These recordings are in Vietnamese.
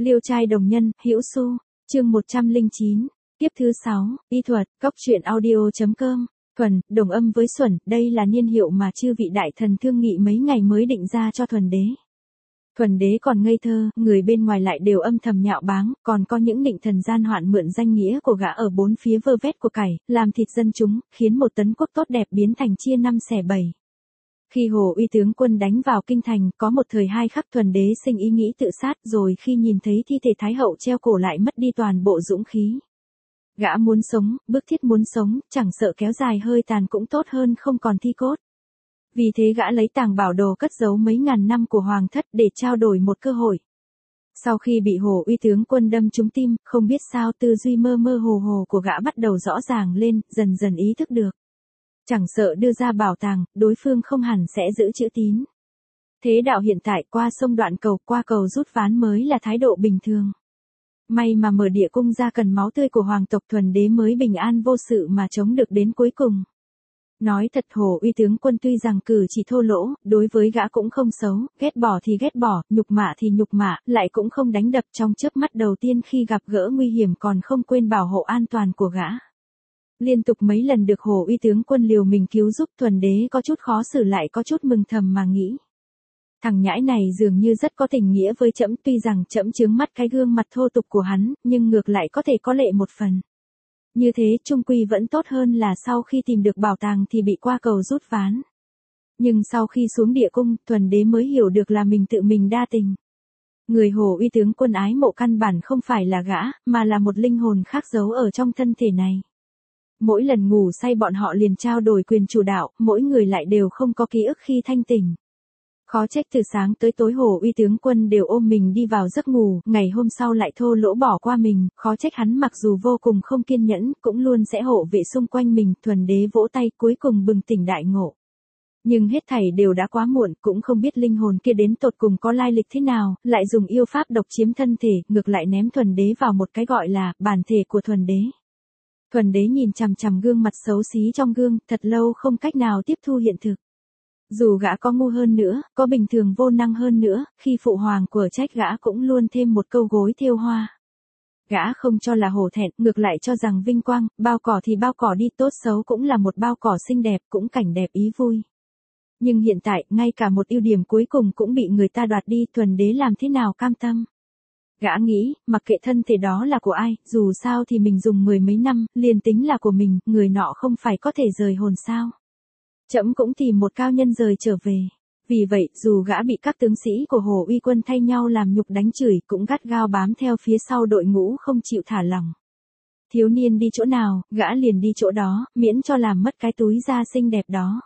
Liêu trai đồng nhân, Hữu Xu, chương 109, tiếp thứ 6, y thuật, góc truyện audio.com, Thuần, đồng âm với Xuẩn, đây là niên hiệu mà chư vị đại thần thương nghị mấy ngày mới định ra cho Thuần đế. Thuần đế còn ngây thơ, người bên ngoài lại đều âm thầm nhạo báng, còn có những định thần gian hoạn mượn danh nghĩa của gã ở bốn phía vơ vét của cải, làm thịt dân chúng, khiến một tấn quốc tốt đẹp biến thành chia năm xẻ bảy. Khi Hồ Uy tướng quân đánh vào kinh thành, có một thời hai khắc Thuần đế sinh ý nghĩ tự sát, rồi khi nhìn thấy thi thể Thái hậu treo cổ lại mất đi toàn bộ dũng khí. Gã muốn sống, bức thiết muốn sống, chẳng sợ kéo dài hơi tàn cũng tốt hơn không còn thi cốt. Vì thế gã lấy tàng bảo đồ cất giấu mấy ngàn năm của hoàng thất để trao đổi một cơ hội. Sau khi bị Hồ Uy tướng quân đâm trúng tim, không biết sao tư duy mơ mơ hồ hồ của gã bắt đầu rõ ràng lên, dần dần ý thức được. Chẳng sợ đưa ra bảo tàng, đối phương không hẳn sẽ giữ chữ tín. Thế đạo hiện tại qua sông đoạn cầu, qua cầu rút ván mới là thái độ bình thường. May mà mở địa cung ra cần máu tươi của hoàng tộc Thuần đế mới bình an vô sự mà chống được đến cuối cùng. Nói thật Hồ Uy tướng quân tuy rằng cử chỉ thô lỗ, đối với gã cũng không xấu, ghét bỏ thì ghét bỏ, nhục mạ thì nhục mạ, lại cũng không đánh đập trong chớp mắt đầu tiên khi gặp gỡ nguy hiểm còn không quên bảo hộ an toàn của gã. Liên tục mấy lần được Hồ Uy tướng quân liều mình cứu giúp Thuần đế có chút khó xử lại có chút mừng thầm mà nghĩ. Thằng nhãi này dường như rất có tình nghĩa với trẫm, tuy rằng trẫm chướng mắt cái gương mặt thô tục của hắn, nhưng ngược lại có thể có lệ một phần. Như thế chung quy vẫn tốt hơn là sau khi tìm được bảo tàng thì bị qua cầu rút ván. Nhưng sau khi xuống địa cung, Thuần đế mới hiểu được là mình tự mình đa tình. Người Hồ Uy tướng quân ái mộ căn bản không phải là gã, mà là một linh hồn khác giấu ở trong thân thể này. Mỗi lần ngủ say bọn họ liền trao đổi quyền chủ đạo, mỗi người lại đều không có ký ức khi thanh tỉnh. Khó trách từ sáng tới tối Hồ Uy tướng quân đều ôm mình đi vào giấc ngủ, ngày hôm sau lại thô lỗ bỏ qua mình, khó trách hắn mặc dù vô cùng không kiên nhẫn, cũng luôn sẽ hộ vệ xung quanh mình. Thuần đế vỗ tay cuối cùng bừng tỉnh đại ngộ. Nhưng hết thảy đều đã quá muộn, cũng không biết linh hồn kia đến tột cùng có lai lịch thế nào, lại dùng yêu pháp độc chiếm thân thể, ngược lại ném Thuần đế vào một cái gọi là bản thể của Thuần đế. Thuần đế nhìn chằm chằm gương mặt xấu xí trong gương, thật lâu không cách nào tiếp thu hiện thực. Dù gã có ngu hơn nữa, có bình thường vô năng hơn nữa, khi phụ hoàng của trách gã cũng luôn thêm một câu gối thêu hoa. Gã không cho là hổ thẹn, ngược lại cho rằng vinh quang, bao cỏ thì bao cỏ đi, tốt xấu cũng là một bao cỏ xinh đẹp, cũng cảnh đẹp ý vui. Nhưng hiện tại, ngay cả một ưu điểm cuối cùng cũng bị người ta đoạt đi, Thuần đế làm thế nào cam tâm? Gã nghĩ, mặc kệ thân thể đó là của ai, dù sao thì mình dùng mười mấy năm, liền tính là của mình, người nọ không phải có thể rời hồn sao? Trẫm cũng tìm một cao nhân rời trở về. Vì vậy, dù gã bị các tướng sĩ của Hồ Uy quân thay nhau làm nhục đánh chửi, cũng gắt gao bám theo phía sau đội ngũ không chịu thả lỏng. Thiếu niên đi chỗ nào, gã liền đi chỗ đó, miễn cho làm mất cái túi da xinh đẹp đó.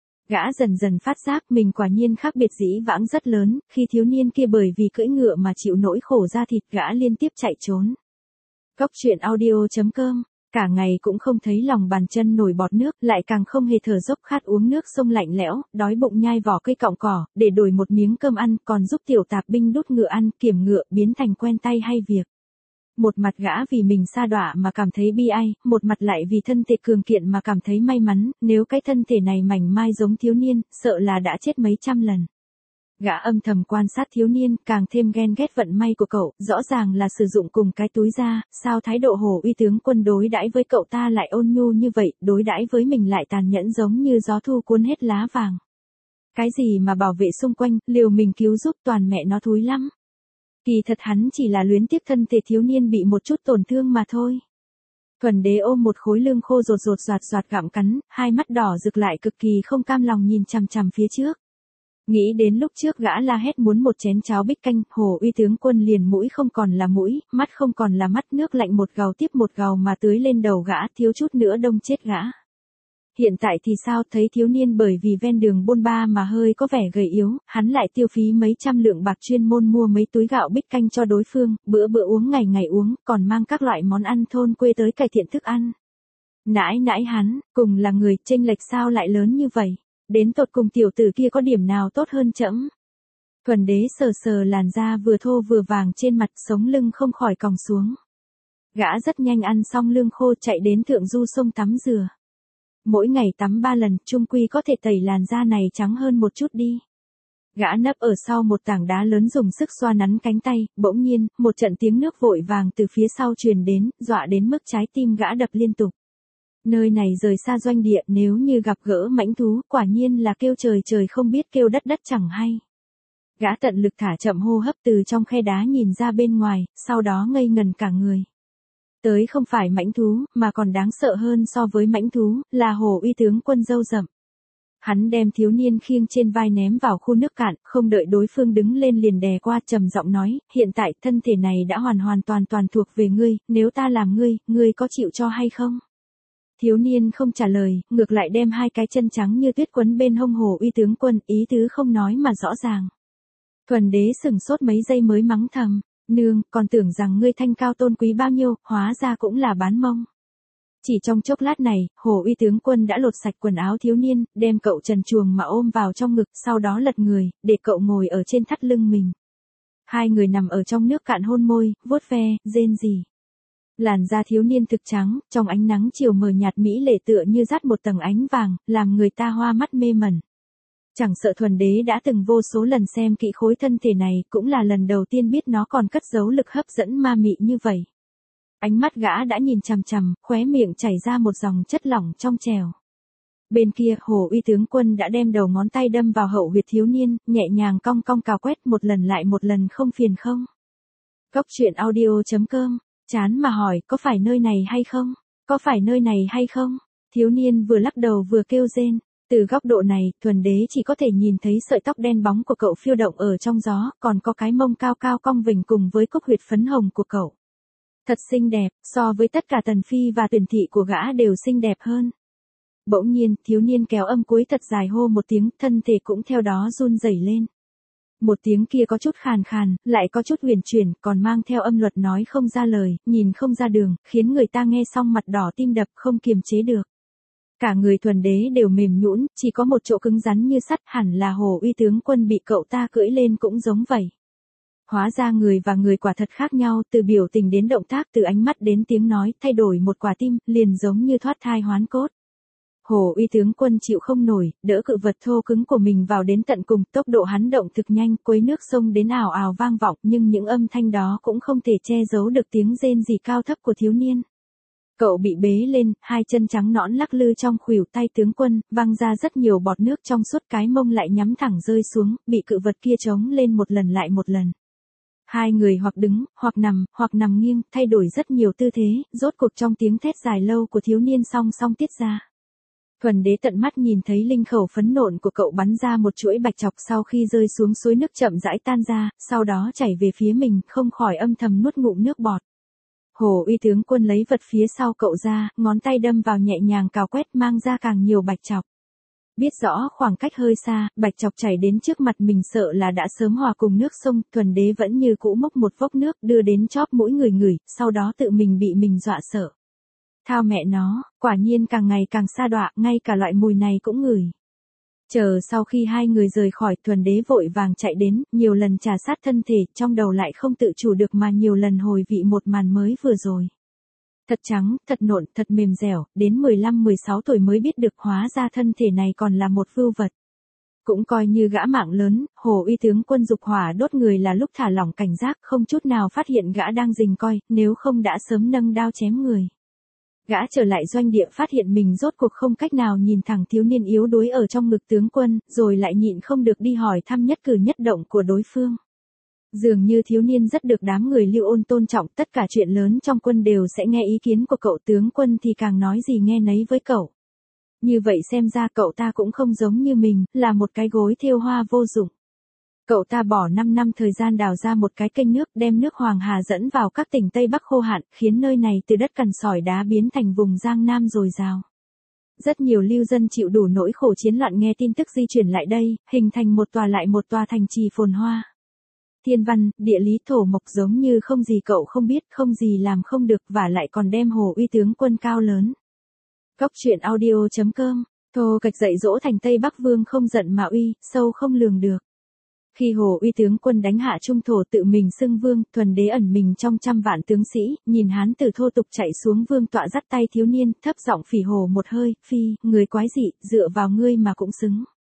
Gã dần dần phát giác mình quả nhiên khác biệt dĩ vãng rất lớn, khi thiếu niên kia bởi vì cưỡi ngựa mà chịu nỗi khổ da thịt, gã liên tiếp chạy trốn. Góc truyện audio.com, cả ngày cũng không thấy lòng bàn chân nổi bọt nước, lại càng không hề thở dốc khát uống nước sông lạnh lẽo, đói bụng nhai vỏ cây cọng cỏ, để đổi một miếng cơm ăn, còn giúp tiểu tạp binh đút ngựa ăn, kiểm ngựa, biến thành quen tay hay việc. Một mặt gã vì mình sa đọa mà cảm thấy bi ai, một mặt lại vì thân thể cường kiện mà cảm thấy may mắn, nếu cái thân thể này mảnh mai giống thiếu niên, sợ là đã chết mấy trăm lần. Gã âm thầm quan sát thiếu niên, càng thêm ghen ghét vận may của cậu, rõ ràng là sử dụng cùng cái túi da, sao thái độ Hồ Uy tướng quân đối đãi với cậu ta lại ôn nhu như vậy, đối đãi với mình lại tàn nhẫn giống như gió thu cuốn hết lá vàng. Cái gì mà bảo vệ xung quanh, liều mình cứu giúp, toàn mẹ nó thúi lắm. Kỳ thật hắn chỉ là luyến tiếc thân thể thiếu niên bị một chút tổn thương mà thôi. Thuần đế ôm một khối lương khô rột rột soạt soạt gặm cắn, hai mắt đỏ rực lại cực kỳ không cam lòng nhìn chằm chằm phía trước. Nghĩ đến lúc trước gã la hét muốn một chén cháo bích canh, Hồ Uy tướng quân liền mũi không còn là mũi, mắt không còn là mắt, nước lạnh một gào tiếp một gào mà tưới lên đầu gã, thiếu chút nữa đông chết gã. Hiện tại thì sao, thấy thiếu niên bởi vì ven đường bôn ba mà hơi có vẻ gầy yếu, hắn lại tiêu phí mấy trăm lượng bạc chuyên môn mua mấy túi gạo bích canh cho đối phương, bữa bữa uống ngày ngày uống, còn mang các loại món ăn thôn quê tới cải thiện thức ăn. Nãi nãi hắn, cùng là người, chênh lệch sao lại lớn như vậy? Đến tột cùng tiểu tử kia có điểm nào tốt hơn trẫm? Thuần đế sờ sờ làn da vừa thô vừa vàng trên mặt, sống lưng không khỏi còng xuống. Gã rất nhanh ăn xong lương khô chạy đến thượng du sông tắm rửa. Mỗi ngày tắm 3 lần, chung quy có thể tẩy làn da này trắng hơn một chút đi. Gã nấp ở sau một tảng đá lớn dùng sức xoa nắn cánh tay, bỗng nhiên, một trận tiếng nước vội vàng từ phía sau truyền đến, dọa đến mức trái tim gã đập liên tục. Nơi này rời xa doanh địa, nếu như gặp gỡ mãnh thú, quả nhiên là kêu trời trời không biết kêu đất đất chẳng hay. Gã tận lực thả chậm hô hấp từ trong khe đá nhìn ra bên ngoài, sau đó ngây ngần cả người. Tới không phải mãnh thú, mà còn đáng sợ hơn so với mãnh thú, là Hồ Uy tướng quân râu rậm. Hắn đem thiếu niên khiêng trên vai ném vào khu nước cạn, không đợi đối phương đứng lên liền đè qua, trầm giọng nói, hiện tại thân thể này đã hoàn toàn thuộc về ngươi, nếu ta làm ngươi có chịu cho hay không? Thiếu niên không trả lời, ngược lại đem hai cái chân trắng như tuyết quấn bên hông Hồ Uy tướng quân, ý tứ không nói mà rõ ràng. Thuần đế sừng sốt mấy giây mới mắng thầm, nương, còn tưởng rằng ngươi thanh cao tôn quý bao nhiêu, hóa ra cũng là bán mông. Chỉ trong chốc lát này, Hồ Uy tướng quân đã lột sạch quần áo thiếu niên, đem cậu trần truồng mà ôm vào trong ngực, sau đó lật người, để cậu ngồi ở trên thắt lưng mình. Hai người nằm ở trong nước cạn hôn môi, vuốt ve, rên rỉ. Làn da thiếu niên thực trắng, trong ánh nắng chiều mờ nhạt mỹ lệ tựa như dắt một tầng ánh vàng, làm người ta hoa mắt mê mẩn. Chẳng sợ thuần đế đã từng vô số lần xem kỹ khối thân thể này, cũng là lần đầu tiên biết nó còn cất giấu lực hấp dẫn ma mị như vậy. Ánh mắt gã đã nhìn chằm chằm, khóe miệng chảy ra một dòng chất lỏng trong trèo. Bên kia, Hồ Uy tướng quân đã đem đầu ngón tay đâm vào hậu huyệt thiếu niên, nhẹ nhàng cong cong cào quét một lần lại một lần, không phiền không? Góc truyện audio.com, chán mà hỏi, có phải nơi này hay không? Có phải nơi này hay không? Thiếu niên vừa lắc đầu vừa kêu rên. Từ góc độ này, thuần đế chỉ có thể nhìn thấy sợi tóc đen bóng của cậu phiêu động ở trong gió, còn có cái mông cao cao cong vình cùng với cúc huyệt phấn hồng của cậu. Thật xinh đẹp, so với tất cả tần phi và tuyển thị của gã đều xinh đẹp hơn. Bỗng nhiên, thiếu niên kéo âm cuối thật dài hô một tiếng, thân thể cũng theo đó run rẩy lên. Một tiếng kia có chút khàn khàn, lại có chút huyền chuyển, còn mang theo âm luật nói không ra lời, nhìn không ra đường, khiến người ta nghe xong mặt đỏ tim đập không kiềm chế được. Cả người thuần đế đều mềm nhũn, chỉ có một chỗ cứng rắn như sắt, hẳn là Hồ Uy tướng quân bị cậu ta cưỡi lên cũng giống vậy. Hóa ra người và người quả thật khác nhau, từ biểu tình đến động tác, từ ánh mắt đến tiếng nói, thay đổi một quả tim, liền giống như thoát thai hoán cốt. Hồ Uy tướng quân chịu không nổi, đỡ cự vật thô cứng của mình vào đến tận cùng, tốc độ hắn động thực nhanh, quấy nước sông đến ào ào vang vọng, nhưng những âm thanh đó cũng không thể che giấu được tiếng rên rỉ cao thấp của thiếu niên. Cậu bị bế lên, hai chân trắng nõn lắc lư trong khuỷu tay tướng quân, văng ra rất nhiều bọt nước trong suốt, cái mông lại nhắm thẳng rơi xuống, bị cự vật kia chống lên một lần lại một lần. Hai người hoặc đứng, hoặc nằm nghiêng, thay đổi rất nhiều tư thế, rốt cuộc trong tiếng thét dài lâu của thiếu niên song song tiết ra. Thuần đế tận mắt nhìn thấy linh khẩu phấn nộn của cậu bắn ra một chuỗi bạch chọc sau khi rơi xuống suối nước chậm rãi tan ra, sau đó chảy về phía mình, không khỏi âm thầm nuốt ngụm nước bọt. Hồ Uy tướng quân lấy vật phía sau cậu ra, ngón tay đâm vào nhẹ nhàng cào quét, mang ra càng nhiều bạch chọc. Biết rõ khoảng cách hơi xa, bạch chọc chảy đến trước mặt mình sợ là đã sớm hòa cùng nước sông, thuần đế vẫn như cũ mốc một vốc nước đưa đến chóp mũi người ngửi, sau đó tự mình bị mình dọa sợ. Thao mẹ nó, quả nhiên càng ngày càng sa đọa, ngay cả loại mùi này cũng ngửi. Chờ sau khi hai người rời khỏi, thuần đế vội vàng chạy đến, nhiều lần trà sát thân thể, trong đầu lại không tự chủ được mà nhiều lần hồi vị một màn mới vừa rồi. Thật trắng, thật nộn, thật mềm dẻo, đến 15-16 tuổi mới biết được hóa ra thân thể này còn là một vưu vật. Cũng coi như gã mạng lớn, Hồ Uy tướng quân dục hỏa đốt người là lúc thả lỏng cảnh giác, không chút nào phát hiện gã đang rình coi, nếu không đã sớm nâng đao chém người. Gã trở lại doanh địa phát hiện mình rốt cuộc không cách nào nhìn thẳng thiếu niên yếu đuối ở trong ngực tướng quân, rồi lại nhịn không được đi hỏi thăm nhất cử nhất động của đối phương. Dường như thiếu niên rất được đám người Lưu Ôn tôn trọng, tất cả chuyện lớn trong quân đều sẽ nghe ý kiến của cậu, tướng quân thì càng nói gì nghe nấy với cậu. Như vậy xem ra cậu ta cũng không giống như mình, là một cái gối thêu hoa vô dụng. Cậu ta bỏ 5 năm thời gian đào ra một cái kênh nước, đem nước Hoàng Hà dẫn vào các tỉnh Tây Bắc khô hạn, khiến nơi này từ đất cằn sỏi đá biến thành vùng Giang Nam dồi dào. Rất nhiều lưu dân chịu đủ nỗi khổ chiến loạn nghe tin tức di chuyển lại đây, hình thành một tòa lại một tòa thành trì phồn hoa. Thiên văn, địa lý thổ mộc giống như không gì cậu không biết, không gì làm không được, và lại còn đem Hồ Uy tướng quân cao lớn. Góc truyện audio.com, Thô Kệch dạy dỗ thành Tây Bắc Vương không giận mà uy, sâu không lường được. Khi Hồ Uy tướng quân đánh hạ trung thổ tự mình xưng vương, thuần đế ẩn mình trong trăm vạn tướng sĩ, nhìn hán tử thô tục chạy xuống vương tọa dắt tay thiếu niên, thấp giọng phỉ hồ một hơi, phi, người quái dị, dựa vào ngươi mà cũng xứng.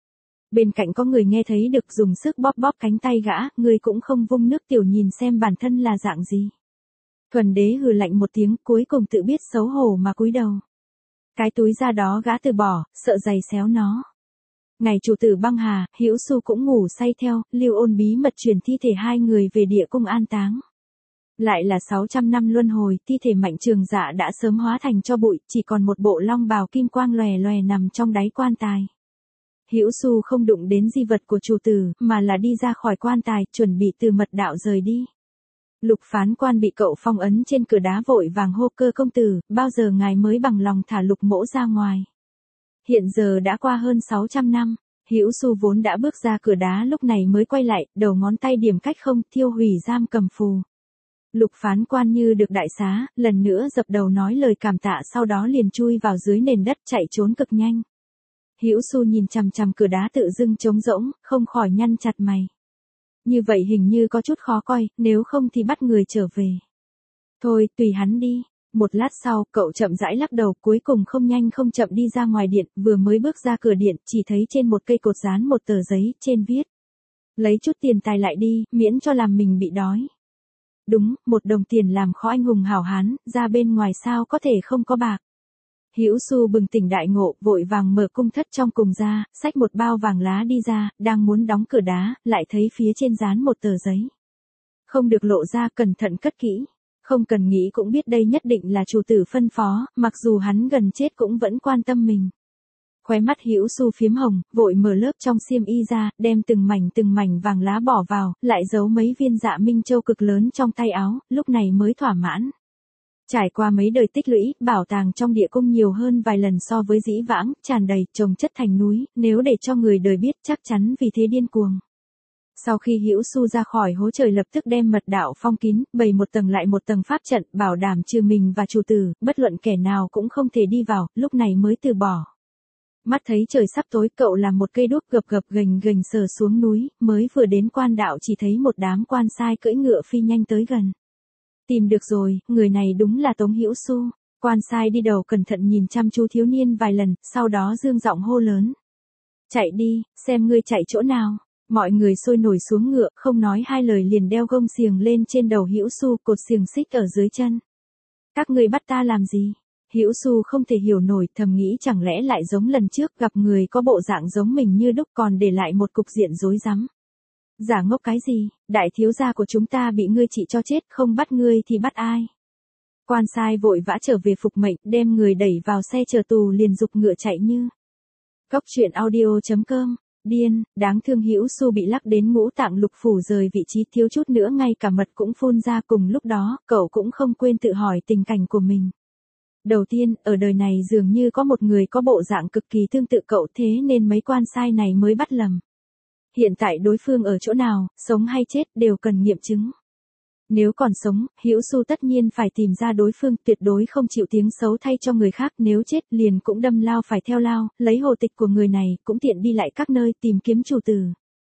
Bên cạnh có người nghe thấy được dùng sức bóp bóp cánh tay gã, người cũng không vung nước tiểu nhìn xem bản thân là dạng gì. Thuần đế hừ lạnh một tiếng, cuối cùng tự biết xấu hổ mà cúi đầu. Cái túi da đó gã từ bỏ, sợ giày xéo nó. Ngày chủ tử băng hà, Hữu Xu cũng ngủ say theo, Lưu Ôn bí mật truyền thi thể hai người về địa cung an táng. Lại là 600 năm luân hồi, thi thể Mạnh Trường Dạ đã sớm hóa thành tro bụi, chỉ còn một bộ long bào kim quang lòe lòe nằm trong đáy quan tài. Hữu Xu không đụng đến di vật của chủ tử, mà là đi ra khỏi quan tài, chuẩn bị từ mật đạo rời đi. Lục phán quan bị cậu phong ấn trên cửa đá vội vàng hô: Cơ công tử, bao giờ ngài mới bằng lòng thả Lục mỗ ra ngoài? Hiện giờ đã qua hơn 600 năm, Hữu Xu vốn đã bước ra cửa đá lúc này mới quay lại, đầu ngón tay điểm cách không, thiêu hủy giam cầm phù. Lục phán quan như được đại xá, lần nữa dập đầu nói lời cảm tạ, sau đó liền chui vào dưới nền đất chạy trốn cực nhanh. Hữu Xu nhìn chằm chằm cửa đá tự dưng trống rỗng, không khỏi nhăn chặt mày. Như vậy hình như có chút khó coi, nếu không thì bắt người trở về. Thôi, tùy hắn đi. Một lát sau, cậu chậm rãi lắc đầu, cuối cùng không nhanh không chậm đi ra ngoài điện, vừa mới bước ra cửa điện, chỉ thấy trên một cây cột dán một tờ giấy, trên viết: lấy chút tiền tài lại đi, miễn cho làm mình bị đói. Đúng, 1 đồng tiền làm khó anh hùng hảo hán, ra bên ngoài sao có thể không có bạc. Hữu Xu bừng tỉnh đại ngộ, vội vàng mở cung thất trong cùng ra, xách một bao vàng lá đi ra, đang muốn đóng cửa đá, lại thấy phía trên dán một tờ giấy. Không được lộ ra, cẩn thận cất kỹ. Không cần nghĩ cũng biết đây nhất định là chủ tử phân phó, mặc dù hắn gần chết cũng vẫn quan tâm mình. Khóe mắt Hữu Xu phiếm hồng, vội mở lớp trong xiêm y ra, đem từng mảnh vàng lá bỏ vào, lại giấu mấy viên dạ minh châu cực lớn trong tay áo, lúc này mới thỏa mãn. Trải qua mấy đời tích lũy, bảo tàng trong địa cung nhiều hơn vài lần so với dĩ vãng, tràn đầy, chồng chất thành núi, nếu để cho người đời biết chắc chắn vì thế điên cuồng. Sau khi Hữu Xu ra khỏi hố trời lập tức đem mật đạo phong kín, bày một tầng lại một tầng pháp trận, bảo đảm trừ mình và chủ tử, bất luận kẻ nào cũng không thể đi vào, lúc này mới từ bỏ. Mắt thấy trời sắp tối, cậu làm một cây đuốc gập ghềnh sờ xuống núi, mới vừa đến quan đạo chỉ thấy một đám quan sai cưỡi ngựa phi nhanh tới gần. Tìm được rồi, người này đúng là Tống Hữu Xu. Quan sai đi đầu cẩn thận nhìn chăm chú thiếu niên vài lần, sau đó dương giọng hô lớn: chạy đi, xem ngươi chạy chỗ nào. Mọi người sôi nổi xuống ngựa, không nói hai lời liền đeo gông xiềng lên trên đầu Hữu Xu, cột xiềng xích ở dưới chân. Các ngươi bắt ta làm gì? Hữu Xu không thể hiểu nổi, thầm nghĩ chẳng lẽ lại giống lần trước, gặp người có bộ dạng giống mình như đúc còn để lại một cục diện rối rắm. Giả ngốc cái gì, đại thiếu gia của chúng ta bị ngươi trị cho chết, không bắt ngươi thì bắt ai? Quan sai vội vã trở về phục mệnh, đem người đẩy vào xe chờ tù liền giục ngựa chạy như. Góc truyện audio.com. Điên, đáng thương Hữu Xu bị lắc đến ngũ tạng lục phủ rời vị trí, thiếu chút nữa ngay cả mật cũng phun ra. Cùng lúc đó, cậu cũng không quên tự hỏi tình cảnh của mình. Đầu tiên, ở đời này dường như có một người có bộ dạng cực kỳ tương tự cậu, thế nên mấy quan sai này mới bắt lầm. Hiện tại đối phương ở chỗ nào, sống hay chết đều cần nghiệm chứng. Nếu còn sống, Hữu Xu tất nhiên phải tìm ra đối phương, tuyệt đối không chịu tiếng xấu thay cho người khác, nếu chết liền cũng đâm lao phải theo lao, lấy hồ tịch của người này, cũng tiện đi lại các nơi tìm kiếm chủ tử.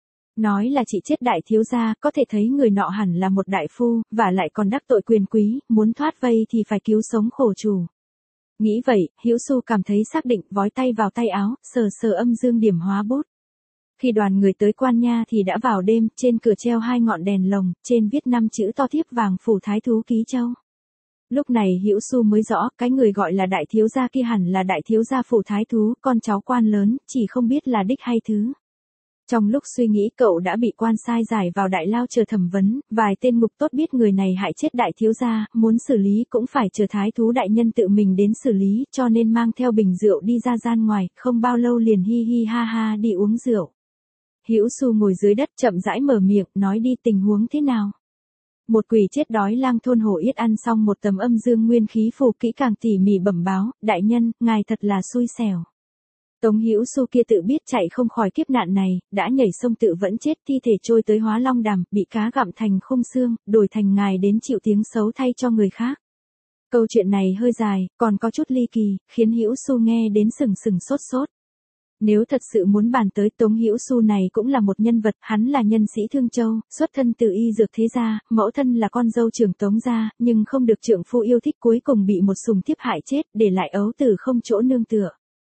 Nói là chị chết đại thiếu gia, có thể thấy người nọ hẳn là một đại phu, và lại còn đắc tội quyền quý, muốn thoát vây thì phải cứu sống khổ chủ. Nghĩ vậy, Hữu Xu cảm thấy xác định, vói tay vào tay áo, sờ âm dương điểm hóa bút. Khi đoàn người tới quan nha thì đã vào đêm, trên cửa treo 2 ngọn đèn lồng, trên viết 5 chữ to thiếp vàng phủ thái thú ký châu. Lúc này Hữu Xu mới rõ, cái người gọi là đại thiếu gia kia hẳn là đại thiếu gia phủ thái thú, con cháu quan lớn, chỉ không biết là đích hay thứ. Trong lúc suy nghĩ cậu đã bị quan sai giải vào đại lao chờ thẩm vấn, vài tên ngục tốt biết người này hại chết đại thiếu gia, muốn xử lý cũng phải chờ thái thú đại nhân tự mình đến xử lý, cho nên mang theo bình rượu đi ra gian ngoài, không bao lâu liền hi hi ha ha đi uống rượu. Hữu Xu ngồi dưới đất chậm rãi mở miệng, nói đi, tình huống thế nào? Một quỷ chết đói lang thôn Hồ Yết ăn xong một tấm âm dương nguyên khí phù kỹ càng tỉ mỉ bẩm báo, đại nhân, ngài thật là xui xẻo. Tống Hữu Xu kia tự biết chạy không khỏi kiếp nạn này, đã nhảy sông tự vẫn chết, thi thể trôi tới Hóa Long Đàm, bị cá gặm thành khung xương, đổi thành ngài đến chịu tiếng xấu thay cho người khác. Câu chuyện này hơi dài, còn có chút ly kỳ, khiến Hữu Xu nghe đến sừng sốt. Nếu thật sự muốn bàn tới, Tống Hữu Xu này cũng là một nhân vật, hắn là nhân sĩ Thương Châu, xuất thân từ y dược thế gia, mẫu thân là con dâu trưởng Tống gia, nhưng không được trượng phu yêu thích, cuối cùng bị một sùng thiếp hại chết, để lại ấu tử không chỗ nương tựa.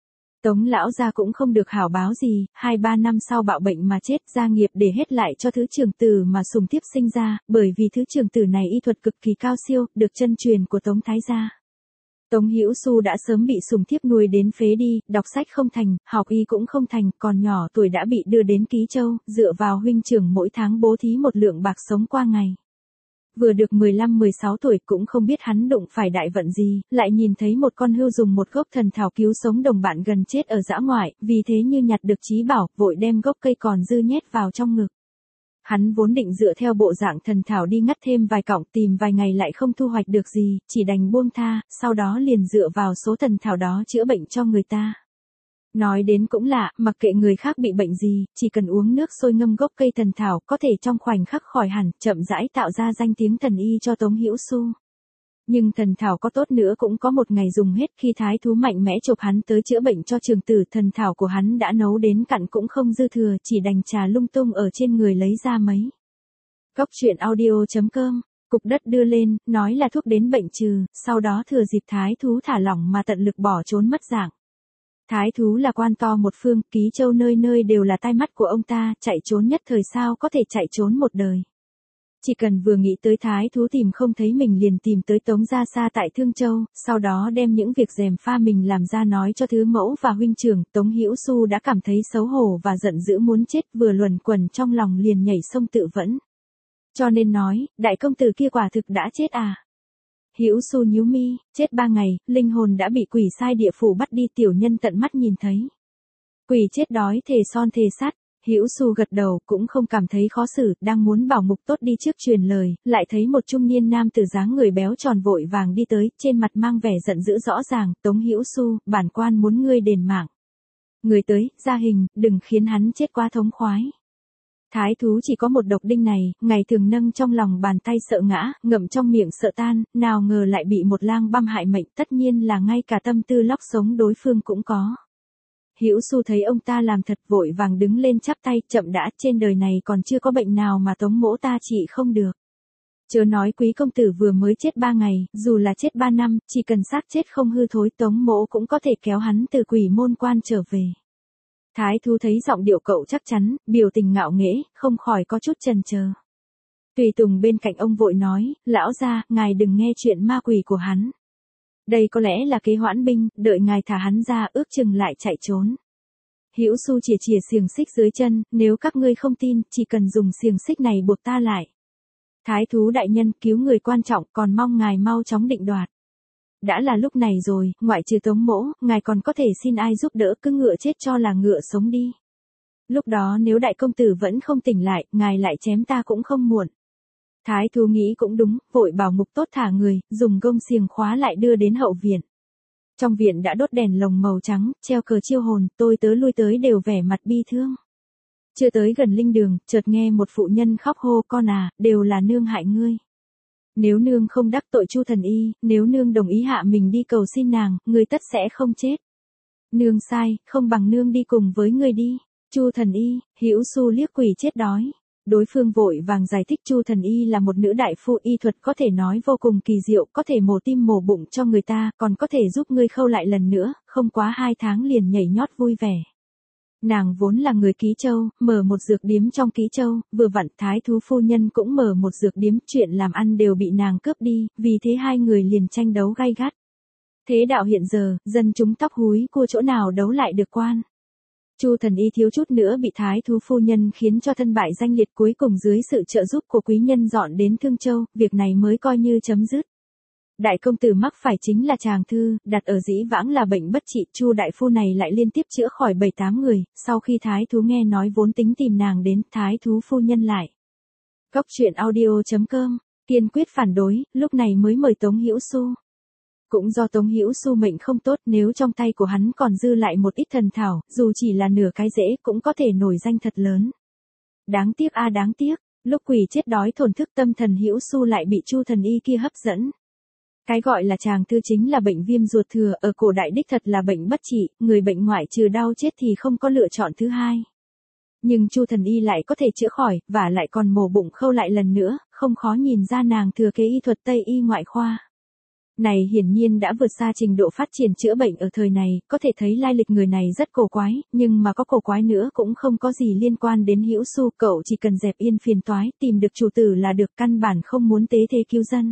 Tống lão gia cũng không được hảo báo gì, 2-3 năm sau bạo bệnh mà chết, gia nghiệp để hết lại cho thứ trưởng tử mà Sùng Thiếp sinh ra, bởi vì thứ trưởng tử này y thuật cực kỳ cao siêu, được chân truyền của Tống thái gia. Tống Hữu Xu đã sớm bị Sùng Thiếp nuôi đến phế đi, đọc sách không thành, học y cũng không thành, còn nhỏ tuổi đã bị đưa đến Ký Châu, dựa vào huynh trưởng mỗi tháng bố thí một lượng bạc sống qua ngày. Vừa được 15-16 tuổi cũng không biết hắn đụng phải đại vận gì, lại nhìn thấy một con hươu dùng một gốc thần thảo cứu sống đồng bạn gần chết ở dã ngoại, vì thế như nhặt được trí bảo, vội đem gốc cây còn dư nhét vào trong ngực. Hắn vốn định dựa theo bộ dạng thần thảo đi ngắt thêm vài cọng, tìm vài ngày lại không thu hoạch được gì, chỉ đành buông tha, sau đó liền dựa vào số thần thảo đó chữa bệnh cho người ta. Nói đến cũng lạ, mặc kệ người khác bị bệnh gì, chỉ cần uống nước sôi ngâm gốc cây thần thảo, có thể trong khoảnh khắc khỏi hẳn, chậm rãi tạo ra danh tiếng thần y cho Tống Hữu Xu. Nhưng thần thảo có tốt nữa cũng có một ngày dùng hết, khi thái thú mạnh mẽ chộp hắn tới chữa bệnh cho trường tử, thần thảo của hắn đã nấu đến cạn cũng không dư thừa, chỉ đành trà lung tung ở trên người lấy ra mấy. Góc truyện audio.com, cục đất đưa lên, nói là thuốc đến bệnh trừ, sau đó thừa dịp thái thú thả lỏng mà tận lực bỏ trốn mất dạng. Thái thú là quan to một phương, Ký Châu nơi nơi đều là tai mắt của ông ta, chạy trốn nhất thời sao có thể chạy trốn một đời. Chỉ cần vừa nghĩ tới thái thú tìm không thấy mình liền tìm tới Tống Gia Sa tại Thương Châu, sau đó đem những việc gièm pha mình làm ra nói cho thứ mẫu và huynh trưởng, Tống Hữu Xu đã cảm thấy xấu hổ và giận dữ muốn chết, vừa luẩn quẩn trong lòng liền nhảy sông tự vẫn. Cho nên nói, đại công tử kia quả thực đã chết à? Hữu Xu nhíu mi, chết 3 ngày, linh hồn đã bị quỷ sai địa phủ bắt đi, tiểu nhân tận mắt nhìn thấy. Quỷ chết đói thề son thề sát. Hữu Xu gật đầu, cũng không cảm thấy khó xử, đang muốn bảo Mục Tốt đi trước truyền lời, lại thấy một trung niên nam tử dáng người béo tròn vội vàng đi tới, trên mặt mang vẻ giận dữ rõ ràng, Tống Hữu Xu, bản quan muốn ngươi đền mạng. Người tới, ra hình, đừng khiến hắn chết quá thống khoái. Thái thú chỉ có một độc đinh này, ngày thường nâng trong lòng bàn tay sợ ngã, ngậm trong miệng sợ tan, nào ngờ lại bị một lang băm hại mệnh, tất nhiên là ngay cả tâm tư lóc sống đối phương cũng có. Hữu Xu thấy ông ta làm thật vội vàng đứng lên chắp tay, chậm đã, trên đời này còn chưa có bệnh nào mà Tống mỗ ta trị không được. Chớ nói quý công tử vừa mới chết 3 ngày, dù là chết 3 năm, chỉ cần xác chết không hư thối, Tống mỗ cũng có thể kéo hắn từ quỷ môn quan trở về. Thái thú thấy giọng điệu cậu chắc chắn, biểu tình ngạo nghễ, không khỏi có chút chần chờ. Tùy tùng bên cạnh ông vội nói, lão gia, ngài đừng nghe chuyện ma quỷ của hắn. Đây có lẽ là kế hoãn binh, đợi ngài thả hắn ra ước chừng lại chạy trốn. Hữu Xu chìa chìa xiềng xích dưới chân, nếu các ngươi không tin, chỉ cần dùng xiềng xích này buộc ta lại. Thái thú đại nhân, cứu người quan trọng, còn mong ngài mau chóng định đoạt. Đã là lúc này rồi, ngoại trừ Tống mỗ, ngài còn có thể xin ai giúp đỡ, cứ ngựa chết cho là ngựa sống đi. Lúc đó nếu đại công tử vẫn không tỉnh lại, ngài lại chém ta cũng không muộn. Thái thú nghĩ cũng đúng, vội bảo Mục Tốt thả người, dùng gông xiềng khóa lại đưa đến hậu viện. Trong viện đã đốt đèn lồng màu trắng, treo cờ chiêu hồn, tôi tớ lui tới đều vẻ mặt bi thương. Chưa tới gần linh đường, chợt nghe một phụ nhân khóc hô, con à, đều là nương hại ngươi. Nếu nương không đắc tội Chu thần y, nếu nương đồng ý hạ mình đi cầu xin nàng, ngươi tất sẽ không chết. Nương sai, không bằng nương đi cùng với ngươi đi. Chu thần y, Hữu Xu liếc quỷ chết đói. Đối phương vội vàng giải thích Chu thần y là một nữ đại phu, y thuật có thể nói vô cùng kỳ diệu, có thể mổ tim mổ bụng cho người ta, còn có thể giúp ngươi khâu lại lần nữa, không quá 2 tháng liền nhảy nhót vui vẻ. Nàng vốn là người Ký Châu, mở một dược điếm trong Ký Châu, vừa vặn thái thú phu nhân cũng mở một dược điếm, chuyện làm ăn đều bị nàng cướp đi, vì thế hai người liền tranh đấu gay gắt. Thế đạo hiện giờ, dân chúng tóc húi cua chỗ nào đấu lại được quan. Chu thần y thiếu chút nữa bị thái thú phu nhân khiến cho thân bại danh liệt, cuối cùng dưới sự trợ giúp của quý nhân dọn đến Thương Châu, việc này mới coi như chấm dứt. Đại công tử mắc phải chính là tràng thư, đặt ở dĩ vãng là bệnh bất trị, Chu đại phu này lại liên tiếp chữa khỏi 7-8 người, sau khi thái thú nghe nói vốn tính tìm nàng đến, thái thú phu nhân lại. Góc truyện audio.com, kiên quyết phản đối, lúc này mới mời Tống Hữu Xu. Cũng do Tống Hữu Xu mệnh không tốt, nếu trong tay của hắn còn dư lại một ít thần thảo, dù chỉ là nửa cái rễ cũng có thể nổi danh thật lớn. Đáng tiếc a đáng tiếc, lúc quỷ chết đói thổn thức tâm thần Hữu Xu lại bị Chu thần y kia hấp dẫn. Cái gọi là tràng thư chính là bệnh viêm ruột thừa, ở cổ đại đích thật là bệnh bất trị, người bệnh ngoại trừ đau chết thì không có lựa chọn thứ hai. Nhưng Chu thần y lại có thể chữa khỏi, và lại còn mổ bụng khâu lại lần nữa, không khó nhìn ra nàng thừa kế y thuật Tây y ngoại khoa. Này hiển nhiên đã vượt xa trình độ phát triển chữa bệnh ở thời này, có thể thấy lai lịch người này rất cổ quái, nhưng mà có cổ quái nữa cũng không có gì liên quan đến Hữu Xu, cậu chỉ cần dẹp yên phiền toái, tìm được chủ tử là được, căn bản không muốn tế thế cứu dân.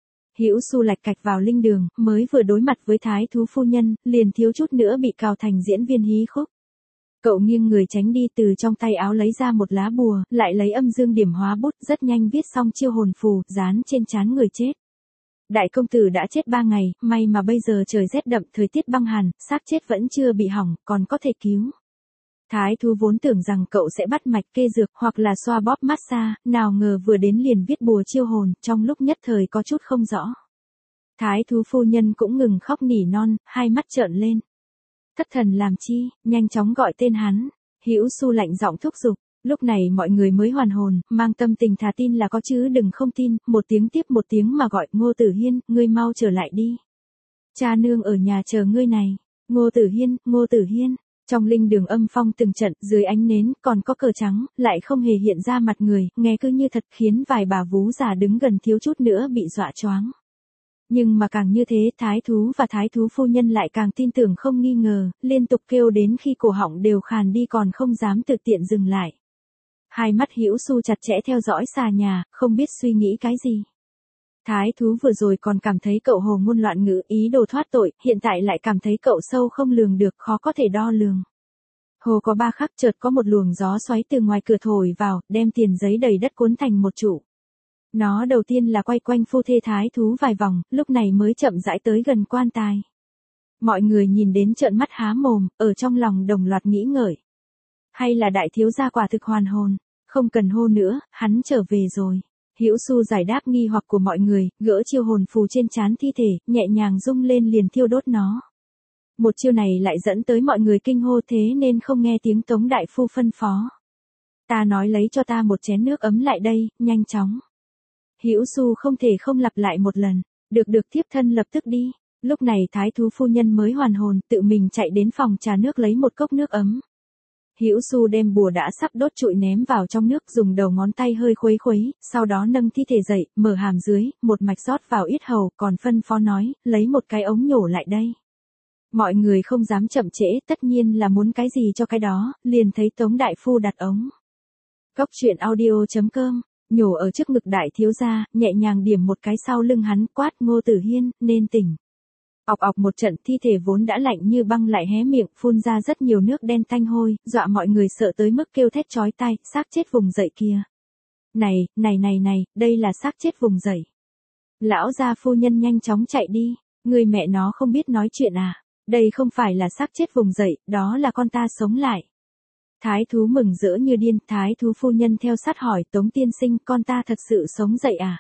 Hữu Xu lạch cạch vào linh đường, mới vừa đối mặt với thái thú phu nhân, liền thiếu chút nữa bị cào thành diễn viên hí khúc. Cậu nghiêng người tránh đi, từ trong tay áo lấy ra một lá bùa, lại lấy âm dương điểm hóa bút, rất nhanh viết xong chiêu hồn phù, dán trên trán người chết. Đại công tử đã chết 3 ngày, may mà bây giờ trời rét đậm, thời tiết băng hàn, xác chết vẫn chưa bị hỏng, còn có thể cứu. Thái thú vốn tưởng rằng cậu sẽ bắt mạch kê dược hoặc là xoa bóp massage, nào ngờ vừa đến liền viết bùa chiêu hồn, trong lúc nhất thời có chút không rõ. Thái thú phu nhân cũng ngừng khóc nỉ non, hai mắt trợn lên. Thất thần làm chi, nhanh chóng gọi tên hắn. Hữu Xu lạnh giọng thúc giục. Lúc này mọi người mới hoàn hồn, mang tâm tình thà tin là có chứ đừng không tin, một tiếng tiếp một tiếng mà gọi, Ngô Tử Hiên, ngươi mau trở lại đi. Cha nương ở nhà chờ ngươi này. Ngô Tử Hiên, Ngô Tử Hiên. Trong linh đường âm phong từng trận, dưới ánh nến, còn có cờ trắng, lại không hề hiện ra mặt người, nghe cứ như thật, khiến vài bà vú già đứng gần thiếu chút nữa bị dọa choáng. Nhưng mà càng như thế, thái thú và thái thú phu nhân lại càng tin tưởng không nghi ngờ, liên tục kêu đến khi cổ họng đều khàn đi còn không dám tự tiện dừng lại. Hai mắt Hữu Xu chặt chẽ theo dõi xà nhà, không biết suy nghĩ cái gì. Thái thú vừa rồi còn cảm thấy cậu hồ ngôn loạn ngữ, ý đồ thoát tội, hiện tại lại cảm thấy cậu sâu không lường được, khó có thể đo lường. Hồ có 3 khắc, chợt có một luồng gió xoáy từ ngoài cửa thổi vào, đem tiền giấy đầy đất cuốn thành một trụ. Nó đầu tiên là quay quanh phu thê thái thú vài vòng, lúc này mới chậm rãi tới gần quan tài. Mọi người nhìn đến trợn mắt há mồm, ở trong lòng đồng loạt nghĩ ngợi. Hay là đại thiếu gia quả thực hoàn hồn, không cần hô nữa, hắn trở về rồi. Hữu Xu giải đáp nghi hoặc của mọi người, gỡ chiêu hồn phù trên trán thi thể, nhẹ nhàng rung lên liền thiêu đốt nó. Một chiêu này lại dẫn tới mọi người kinh hô, thế nên không nghe tiếng Tống đại phu phân phó. Ta nói lấy cho ta một chén nước ấm lại đây, nhanh chóng. Hữu Xu không thể không lặp lại một lần, được thiếp thân lập tức đi. Lúc này thái thú phu nhân mới hoàn hồn, tự mình chạy đến phòng trà nước lấy một cốc nước ấm. Hữu Xu đem bùa đã sắp đốt trụi ném vào trong nước, dùng đầu ngón tay hơi khuấy khuấy, sau đó nâng thi thể dậy, mở hàm dưới, một mạch rót vào yết hầu, còn phân phó nói, lấy một cái ống nhổ lại đây. Mọi người không dám chậm trễ, tất nhiên là muốn cái gì cho cái đó, liền thấy Tống đại phu đặt ống. Cốc truyện audio.com, nhổ ở trước ngực đại thiếu gia, nhẹ nhàng điểm một cái sau lưng hắn, quát, Ngô Tử Hiên, nên tỉnh. Ọc ọc một trận, thi thể vốn đã lạnh như băng lại hé miệng, phun ra rất nhiều nước đen tanh hôi, dọa mọi người sợ tới mức kêu thét chói tai, xác chết vùng dậy kìa. Này, đây là xác chết vùng dậy. Lão gia phu nhân nhanh chóng chạy đi, người mẹ nó không biết nói chuyện à, đây không phải là xác chết vùng dậy, đó là con ta sống lại. Thái thú mừng rỡ như điên, thái thú phu nhân theo sát hỏi, Tống tiên sinh, con ta thật sự sống dậy à?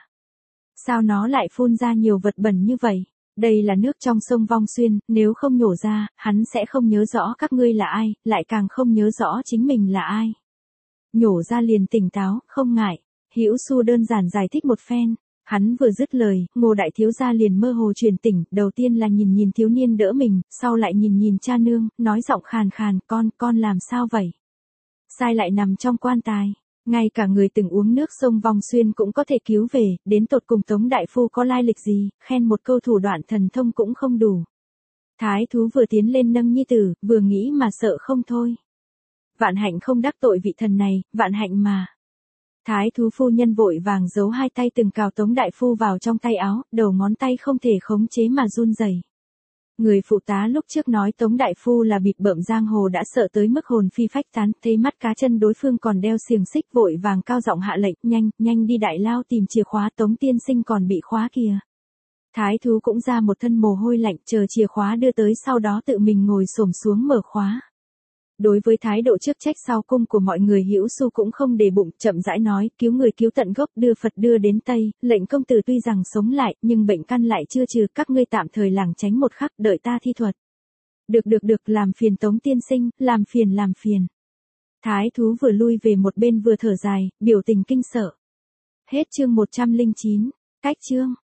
Sao nó lại phun ra nhiều vật bẩn như vậy? Đây là nước trong sông Vong Xuyên, nếu không nhổ ra, hắn sẽ không nhớ rõ các ngươi là ai, lại càng không nhớ rõ chính mình là ai. Nhổ ra liền tỉnh táo, không ngại. Hữu Xu đơn giản giải thích một phen. Hắn vừa dứt lời, Ngô đại thiếu gia liền mơ hồ truyền tỉnh, đầu tiên là nhìn thiếu niên đỡ mình, sau lại nhìn cha nương, nói giọng khàn khàn, con làm sao vậy? Sai lại nằm trong quan tài. Ngay cả người từng uống nước sông Vong Xuyên cũng có thể cứu về, đến tột cùng Tống đại phu có lai lịch gì, khen một câu thủ đoạn thần thông cũng không đủ. Thái thú vừa tiến lên nâng nhi tử, vừa nghĩ mà sợ không thôi. Vạn hạnh không đắc tội vị thần này, vạn hạnh mà. Thái thú phu nhân vội vàng giấu hai tay từng cào Tống đại phu vào trong tay áo, đầu ngón tay không thể khống chế mà run rẩy. Người phụ tá lúc trước nói Tống đại phu là bịp bợm giang hồ đã sợ tới mức hồn phi phách tán, thấy mắt cá chân đối phương còn đeo xiềng xích, vội vàng cao giọng hạ lệnh, nhanh đi đại lao tìm chìa khóa, Tống tiên sinh còn bị khóa kìa. Thái thú cũng ra một thân mồ hôi lạnh, chờ chìa khóa đưa tới, sau đó tự mình ngồi xổm xuống mở khóa. Đối với thái độ trước trách sau cung của mọi người, Hữu Xu cũng không để bụng, chậm rãi nói, cứu người cứu tận gốc, đưa Phật đưa đến Tây, lệnh công tử tuy rằng sống lại, nhưng bệnh căn lại chưa trừ, các ngươi tạm thời lảng tránh một khắc, đợi ta thi thuật. Được, làm phiền Tống tiên sinh, làm phiền. Thái thú vừa lui về một bên vừa thở dài, biểu tình kinh sợ. Hết chương 109, cách chương.